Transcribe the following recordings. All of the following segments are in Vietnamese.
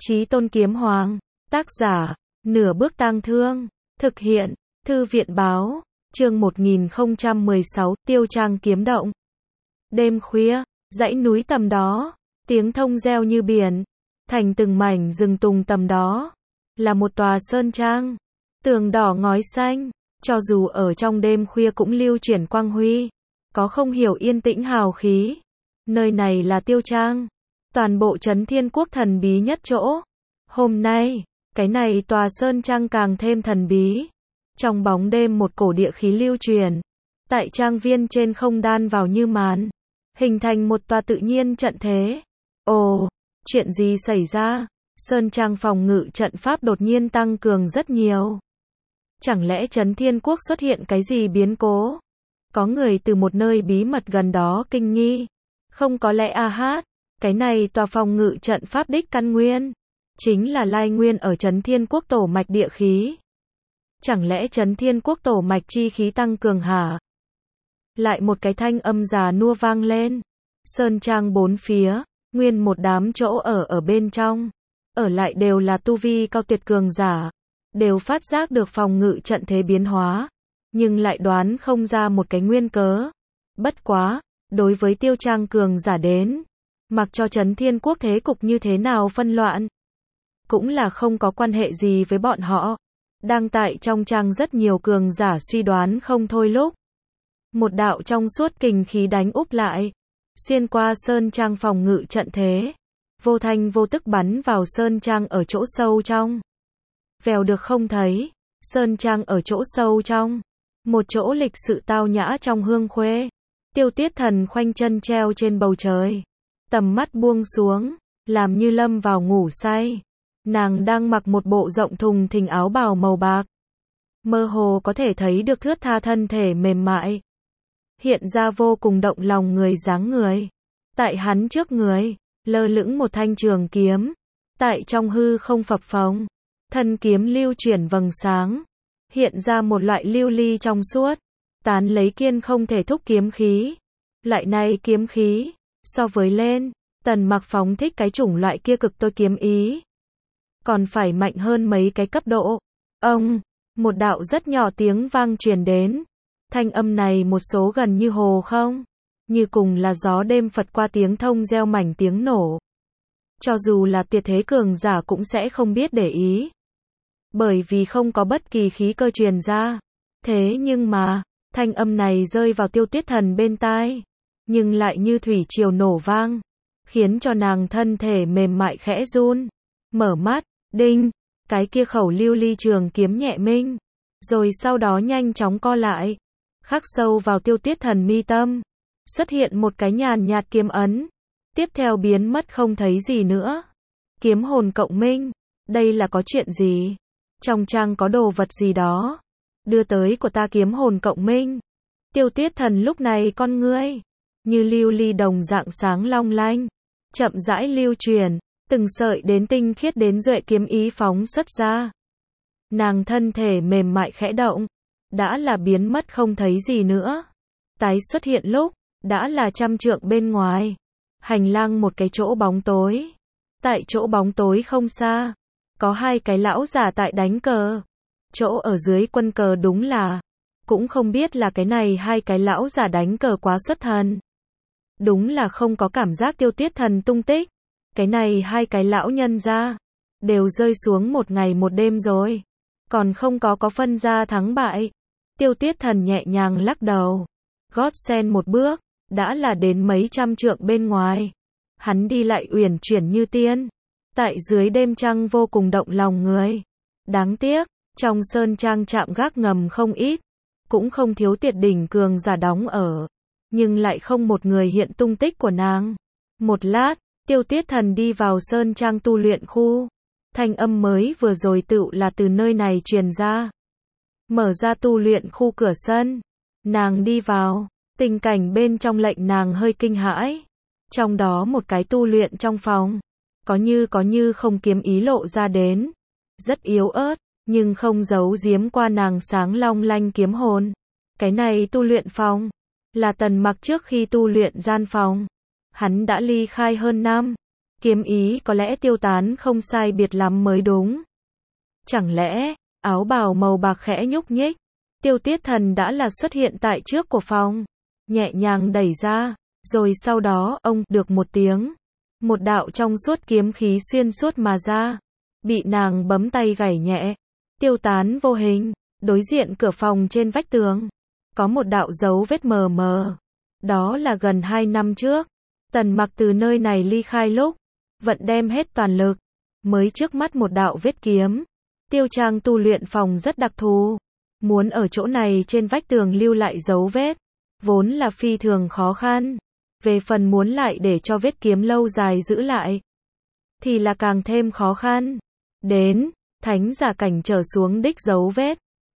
Chí Tôn Kiếm Hoàng, tác giả, Nửa Bước Tang Thương, thực hiện, Thư viện Báo, chương 1016, Tiêu Trang kiếm động. Đêm khuya, dãy núi tầm đó, tiếng thông reo như biển, thành từng mảnh rừng tùng tầm đó, là một tòa sơn trang, tường đỏ ngói xanh, cho dù ở trong đêm khuya cũng lưu chuyển quang huy, có không hiểu yên tĩnh hào khí. Nơi này là Tiêu Trang, toàn bộ trấn Thiên Quốc thần bí nhất chỗ. Hôm nay, cái này tòa sơn trang càng thêm thần bí. Trong bóng đêm một cổ địa khí lưu truyền, tại trang viên trên không đan vào như màn, hình thành một tòa tự nhiên trận thế. Ồ, chuyện gì xảy ra? Sơn trang phòng ngự trận pháp đột nhiên tăng cường rất nhiều. Chẳng lẽ trấn Thiên Quốc xuất hiện cái gì biến cố? Có người từ một nơi bí mật gần đó kinh nghi. Không có lẽ cái này tòa phòng ngự trận pháp đích căn nguyên, chính là lai nguyên ở trấn Thiên Quốc tổ mạch địa khí. Chẳng lẽ trấn Thiên Quốc tổ mạch chi khí tăng cường hả? Lại một cái thanh âm già nua vang lên. Sơn trang bốn phía, nguyên một đám chỗ ở bên trong, ở lại đều là tu vi cao tuyệt cường giả, đều phát giác được phòng ngự trận thế biến hóa, nhưng lại đoán không ra một cái nguyên cớ. Bất quá, đối với Tiêu Trang cường giả đến, mặc cho trấn Thiên Quốc thế cục như thế nào phân loạn, cũng là không có quan hệ gì với bọn họ. Đang tại trong trang rất nhiều cường giả suy đoán không thôi lúc, một đạo trong suốt kình khí đánh úp lại, xuyên qua sơn trang phòng ngự trận thế, vô thanh vô tức bắn vào sơn trang ở chỗ sâu trong. Vèo được không thấy, sơn trang ở chỗ sâu trong, một chỗ lịch sự tao nhã trong hương khuê. Tiêu Tuyết Thần khoanh chân treo trên bầu trời, tầm mắt buông xuống, làm như lâm vào ngủ say. Nàng đang mặc một bộ rộng thùng thình áo bào màu bạc, mơ hồ có thể thấy được thướt tha thân thể mềm mại, hiện ra vô cùng động lòng người dáng người. Tại hắn trước người, lơ lửng một thanh trường kiếm, tại trong hư không phập phồng, thân kiếm lưu chuyển vầng sáng, hiện ra một loại lưu ly trong suốt, tán lấy kiên không thể thúc kiếm khí. Loại này kiếm khí, so với lên, Tần Mặc phóng thích cái chủng loại kia cực tôi kiếm ý, còn phải mạnh hơn mấy cái cấp độ. Ông, một đạo rất nhỏ tiếng vang truyền đến. Thanh âm này một số gần như hồ không, như cùng là gió đêm phật qua tiếng thông reo mảnh tiếng nổ. Cho dù là tuyệt thế cường giả cũng sẽ không biết để ý, bởi vì không có bất kỳ khí cơ truyền ra. Thế nhưng mà, thanh âm này rơi vào Tiêu Tuyết Thần bên tai, nhưng lại như thủy triều nổ vang, khiến cho nàng thân thể mềm mại khẽ run. Mở mắt, đinh, cái kia khẩu lưu ly trường kiếm nhẹ minh, rồi sau đó nhanh chóng co lại, khắc sâu vào Tiêu Tuyết Thần mi tâm, xuất hiện một cái nhàn nhạt kiếm ấn, tiếp theo biến mất không thấy gì nữa. Kiếm hồn cộng minh, đây là có chuyện gì? Trong trang có đồ vật gì đó đưa tới của ta kiếm hồn cộng minh. Tiêu Tuyết Thần lúc này con ngươi như lưu ly đồng dạng sáng long lanh, chậm rãi lưu truyền, từng sợi đến tinh khiết đến duệ kiếm ý phóng xuất ra. Nàng thân thể mềm mại khẽ động, đã là biến mất không thấy gì nữa. Tái xuất hiện lúc, đã là trăm trượng bên ngoài. Hành lang một cái chỗ bóng tối. Tại chỗ bóng tối không xa, có hai cái lão giả tại đánh cờ. Chỗ ở dưới quân cờ đúng là, cũng không biết là cái này hai cái lão giả đánh cờ quá xuất thần. Đúng là không có cảm giác Tiêu Tuyết Thần tung tích. Cái này hai cái lão nhân ra, đều rơi xuống một ngày một đêm rồi, còn không có phân ra thắng bại. Tiêu Tuyết Thần nhẹ nhàng lắc đầu, gót sen một bước, đã là đến mấy trăm trượng bên ngoài. Hắn đi lại uyển chuyển như tiên, tại dưới đêm trăng vô cùng động lòng người. Đáng tiếc, trong sơn trang chạm gác ngầm không ít, cũng không thiếu tuyệt đỉnh cường giả đóng ở, nhưng lại không một người hiện tung tích của nàng. Một lát, Tiêu Tuyết Thần đi vào sơn trang tu luyện khu. Thanh âm mới vừa rồi tựu là từ nơi này truyền ra. Mở ra tu luyện khu cửa sân, nàng đi vào, tình cảnh bên trong lệnh nàng hơi kinh hãi. Trong đó một cái tu luyện trong phòng, có như không kiếm ý lộ ra đến, rất yếu ớt, nhưng không giấu giếm qua nàng sáng long lanh kiếm hồn. Cái này tu luyện phòng, là Tần Mặc trước khi tu luyện gian phòng. Hắn đã ly khai hơn năm, Kiếm ý có lẽ tiêu tán không sai biệt lắm mới đúng. Chẳng lẽ, áo bào màu bạc khẽ nhúc nhích, Tiêu Tuyết Thần đã là xuất hiện tại trước của phòng, nhẹ nhàng đẩy ra, rồi sau đó, ông, được một tiếng. Một đạo trong suốt kiếm khí xuyên suốt mà ra, bị nàng bấm tay gảy nhẹ, tiêu tán vô hình. Đối diện cửa phòng trên vách tường, có một đạo dấu vết mờ mờ. Đó là gần 2 năm trước, Tần Mặc từ nơi này ly khai lúc, vẫn đem hết toàn lực, mới trước mắt một đạo vết kiếm. Tiêu Trang tu luyện phòng rất đặc thù, muốn ở chỗ này trên vách tường lưu lại dấu vết, vốn là phi thường khó khăn. Về phần muốn lại để cho vết kiếm lâu dài giữ lại, thì là càng thêm khó khăn. Đến, thánh giả cảnh trở xuống đích dấu vết,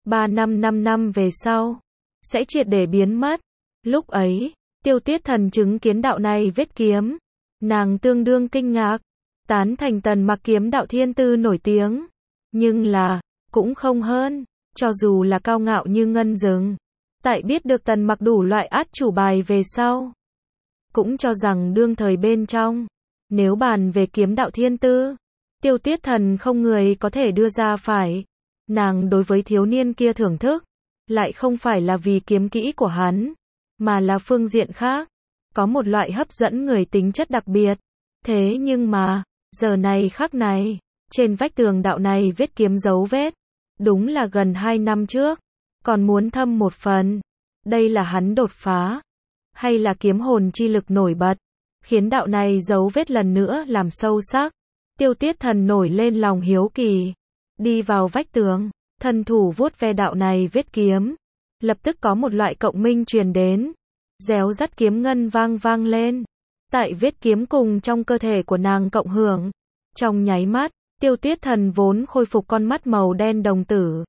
5 năm về sau, sẽ triệt để biến mất. Lúc ấy, Tiêu Tuyết Thần chứng kiến đạo này vết kiếm, nàng tương đương kinh ngạc, tán thành Tần Mặc kiếm đạo thiên tư nổi tiếng. Nhưng là, cũng không hơn, cho dù là cao ngạo như ngân rừng, tại biết được Tần Mặc đủ loại át chủ bài về sau, cũng cho rằng đương thời bên trong, nếu bàn về kiếm đạo thiên tư, Tiêu Tuyết Thần không người có thể đưa ra phải. Nàng đối với thiếu niên kia thưởng thức, lại không phải là vì kiếm kỹ của hắn, mà là phương diện khác, có một loại hấp dẫn người tính chất đặc biệt. Thế nhưng mà, giờ này khắc này, trên vách tường đạo này vết kiếm dấu vết, đúng là gần 2 năm trước, còn muốn thâm một phần. Đây là hắn đột phá, hay là kiếm hồn chi lực nổi bật, khiến đạo này dấu vết lần nữa làm sâu sắc. Tiêu Tuyết Thần nổi lên lòng hiếu kỳ, đi vào vách tường, thân thủ vuốt ve đạo này vết kiếm, lập tức có một loại cộng minh truyền đến, réo rắt kiếm ngân vang lên, tại vết kiếm cùng trong cơ thể của nàng cộng hưởng. Trong nháy mắt, Tiêu Tuyết Thần vốn khôi phục con mắt màu đen đồng tử,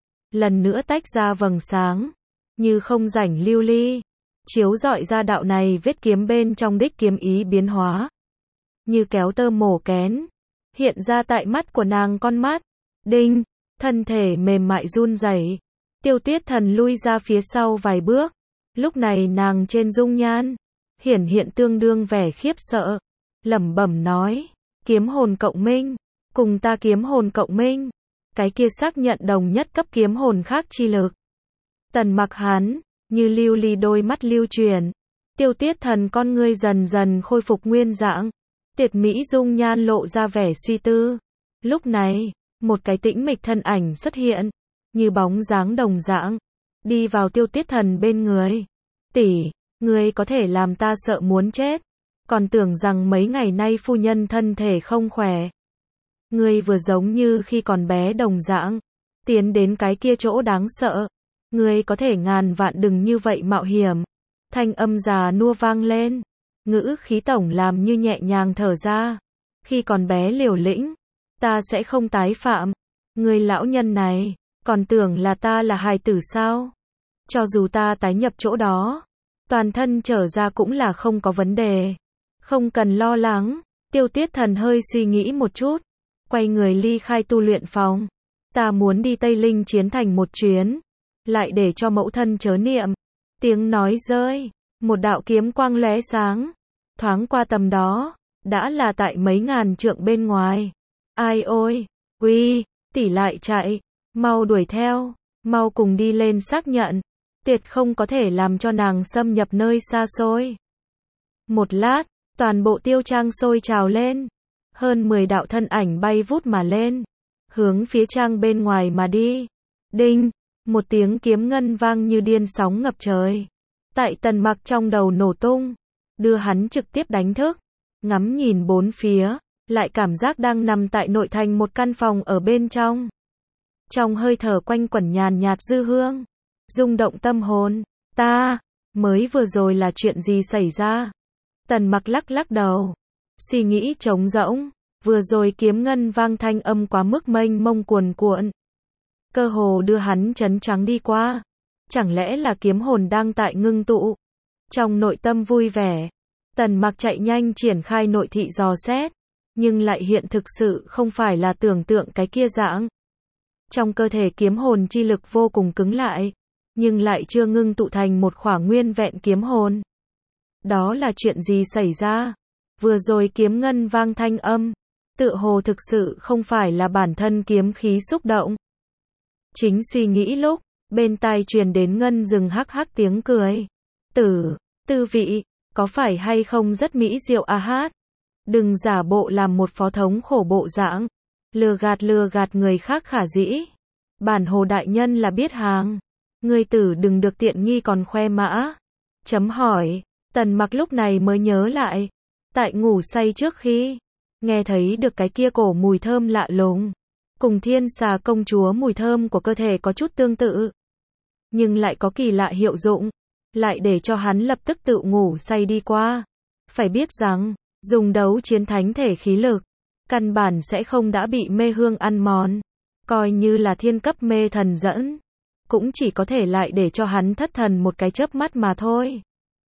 lần nữa tách ra vầng sáng, như không rảnh lưu ly, chiếu rọi ra đạo này vết kiếm bên trong đích kiếm ý biến hóa, như kéo tơ mổ kén, hiện ra tại mắt của nàng con mắt. Đinh, thân thể mềm mại run rẩy, Tiêu Tuyết Thần lui ra phía sau vài bước. Lúc này nàng trên dung nhan hiện tương đương vẻ khiếp sợ, lẩm bẩm nói: kiếm hồn cộng minh, cùng ta kiếm hồn cộng minh, cái kia xác nhận đồng nhất cấp kiếm hồn khác chi lực. Tần Mặc hắn, như lưu ly đôi mắt lưu chuyển, Tiêu Tuyết Thần con ngươi dần dần khôi phục nguyên dạng, tuyệt mỹ dung nhan lộ ra vẻ suy tư. Lúc này, một cái tĩnh mịch thân ảnh xuất hiện, như bóng dáng đồng dạng, đi vào Tiêu Tuyết Thần bên người. Tỷ, ngươi có thể làm ta sợ muốn chết, còn tưởng rằng mấy ngày nay phu nhân thân thể không khỏe. Ngươi vừa giống như khi còn bé đồng dạng, tiến đến cái kia chỗ đáng sợ. Ngươi có thể ngàn vạn đừng như vậy mạo hiểm. Thanh âm già nua vang lên, ngữ khí tổng làm như nhẹ nhàng thở ra. Khi còn bé liều lĩnh, ta sẽ không tái phạm. Ngươi lão nhân này, còn tưởng là ta là hài tử sao? Cho dù ta tái nhập chỗ đó, toàn thân trở ra cũng là không có vấn đề. Không cần lo lắng. Tiêu Tuyết Thần hơi suy nghĩ một chút, quay người ly khai tu luyện phòng. Ta muốn đi Tây Linh Chiến Thành một chuyến, lại để cho mẫu thân chớ niệm. Tiếng nói rơi, một đạo kiếm quang lóe sáng, thoáng qua tầm đó, đã là tại mấy ngàn trượng bên ngoài. Ai ôi, uy, tỷ lại chạy, mau đuổi theo, mau cùng đi lên xác nhận, tuyệt không có thể làm cho nàng xâm nhập nơi xa xôi. Một lát, toàn bộ Tiêu Trang sôi trào lên, hơn 10 đạo thân ảnh bay vút mà lên, hướng phía trang bên ngoài mà đi. Đinh, một tiếng kiếm ngân vang như điên sóng ngập trời, tại Tần Mặc trong đầu nổ tung, đưa hắn trực tiếp đánh thức. Ngắm nhìn bốn phía, lại cảm giác đang nằm tại nội thành một căn phòng ở bên trong. Trong hơi thở quanh quẩn nhàn nhạt dư hương, rung động tâm hồn. Ta, mới vừa rồi là chuyện gì xảy ra? Tần Mặc lắc đầu, suy nghĩ trống rỗng, vừa rồi kiếm ngân vang thanh âm quá mức mênh mông cuồn cuộn, cơ hồ đưa hắn chấn choáng đi qua. Chẳng lẽ là kiếm hồn đang tại ngưng tụ? Trong nội tâm vui vẻ, Tần Mặc chạy nhanh triển khai nội thị dò xét, nhưng lại hiện thực sự không phải là tưởng tượng cái kia dạng. Trong cơ thể kiếm hồn chi lực vô cùng cứng lại, nhưng lại chưa ngưng tụ thành một khỏa nguyên vẹn kiếm hồn. Đó là chuyện gì xảy ra? Vừa rồi kiếm ngân vang thanh âm, tựa hồ thực sự không phải là bản thân kiếm khí xúc động. Chính suy nghĩ lúc, bên tai truyền đến ngân rừng hắc hắc tiếng cười. Tư vị, có phải hay không rất mỹ diệu a hát? Đừng giả bộ làm một phó thống khổ bộ dạng, lừa gạt người khác khả dĩ. Bản hồ đại nhân là biết hàng, ngươi tử đừng được tiện nghi còn khoe mã. Chấm hỏi, Tần Mặc lúc này mới nhớ lại, tại ngủ say trước khi nghe thấy được cái kia cổ mùi thơm lạ lùng, cùng Thiên Xà công chúa mùi thơm của cơ thể có chút tương tự, nhưng lại có kỳ lạ hiệu dụng, lại để cho hắn lập tức tự ngủ say đi qua. Phải biết rằng, dùng đấu chiến thánh thể khí lực, căn bản sẽ không đã bị mê hương ăn mòn, coi như là thiên cấp mê thần dẫn, cũng chỉ có thể lại để cho hắn thất thần một cái chớp mắt mà thôi.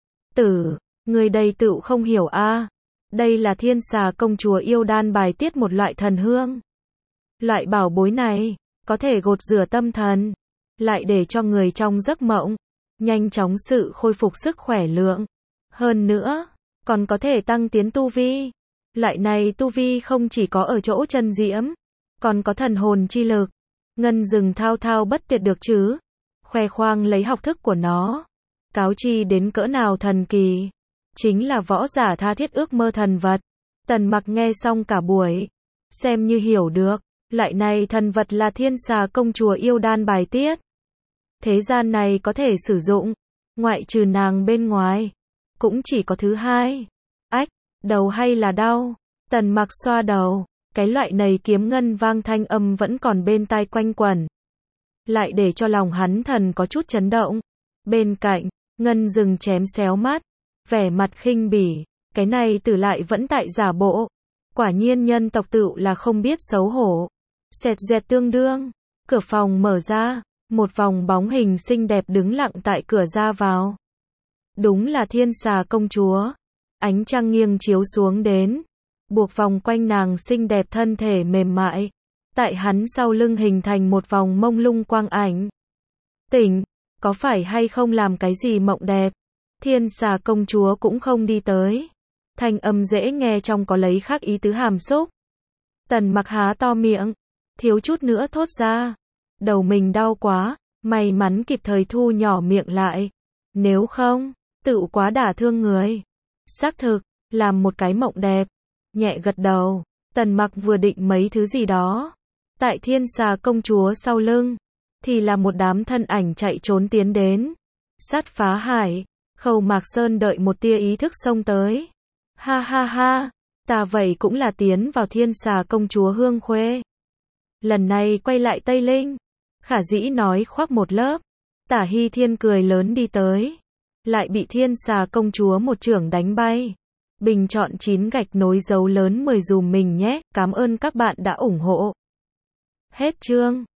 Người đây tựu không hiểu a, đây là Thiên Xà công chúa yêu đan bài tiết một loại thần hương. Loại bảo bối này, có thể gột rửa tâm thần, lại để cho người trong giấc mộng, nhanh chóng sự khôi phục sức khỏe lượng. Hơn nữa, còn có thể tăng tiến tu vi. Loại này tu vi không chỉ có ở chỗ chân diễm, còn có thần hồn chi lực. Ngân rừng thao thao bất tuyệt được chứ. Khoe khoang lấy học thức của nó. Cáo chi đến cỡ nào thần kỳ. Chính là võ giả tha thiết ước mơ thần vật. Tần Mặc nghe xong cả buổi, xem như hiểu được, loại này thần vật là Thiên Xà công chúa yêu đan bài tiết. Thế gian này có thể sử dụng, ngoại trừ nàng bên ngoài, cũng chỉ có thứ hai. Ách, đầu hay là đau? Tần Mặc xoa đầu, cái loại này kiếm ngân vang thanh âm vẫn còn bên tai quanh quẩn, lại để cho lòng hắn thần có chút chấn động. Bên cạnh, ngân rừng chém xéo mắt, vẻ mặt khinh bỉ, cái này tử lại vẫn tại giả bộ. Quả nhiên nhân tộc tựu là không biết xấu hổ. Xẹt dẹt tương đương, cửa phòng mở ra, một vòng bóng hình xinh đẹp đứng lặng tại cửa ra vào. Đúng là Thiên Xà công chúa. Ánh trăng nghiêng chiếu xuống đến, buộc vòng quanh nàng xinh đẹp thân thể mềm mại, tại hắn sau lưng hình thành một vòng mông lung quang ảnh. Tỉnh, có phải hay không làm cái gì mộng đẹp? Thiên Xà công chúa cũng không đi tới. Thanh âm dễ nghe trong có lấy khác ý tứ hàm xúc. Tần Mặc há to miệng, thiếu chút nữa thốt ra. Đầu mình đau quá, may mắn kịp thời thu nhỏ miệng lại. Nếu không, tự quá đả thương người. Xác thực, làm một cái mộng đẹp. Nhẹ gật đầu, Tần Mặc vừa định mấy thứ gì đó. Tại Thiên Xà công chúa sau lưng, thì là một đám thân ảnh chạy trốn tiến đến. Sát phá hải, Khâu Mạc Sơn đợi một tia ý thức xông tới. Ha ha ha, ta vậy cũng là tiến vào Thiên Xà công chúa hương khuê. Lần này quay lại Tây Linh, khả dĩ nói khoác một lớp. Tả Hy Thiên cười lớn đi tới, lại bị Thiên Xà công chúa một chưởng đánh bay. Bình chọn 9 gạch nối dấu lớn 10 dùm mình nhé, cảm ơn các bạn đã ủng hộ. Hết chương.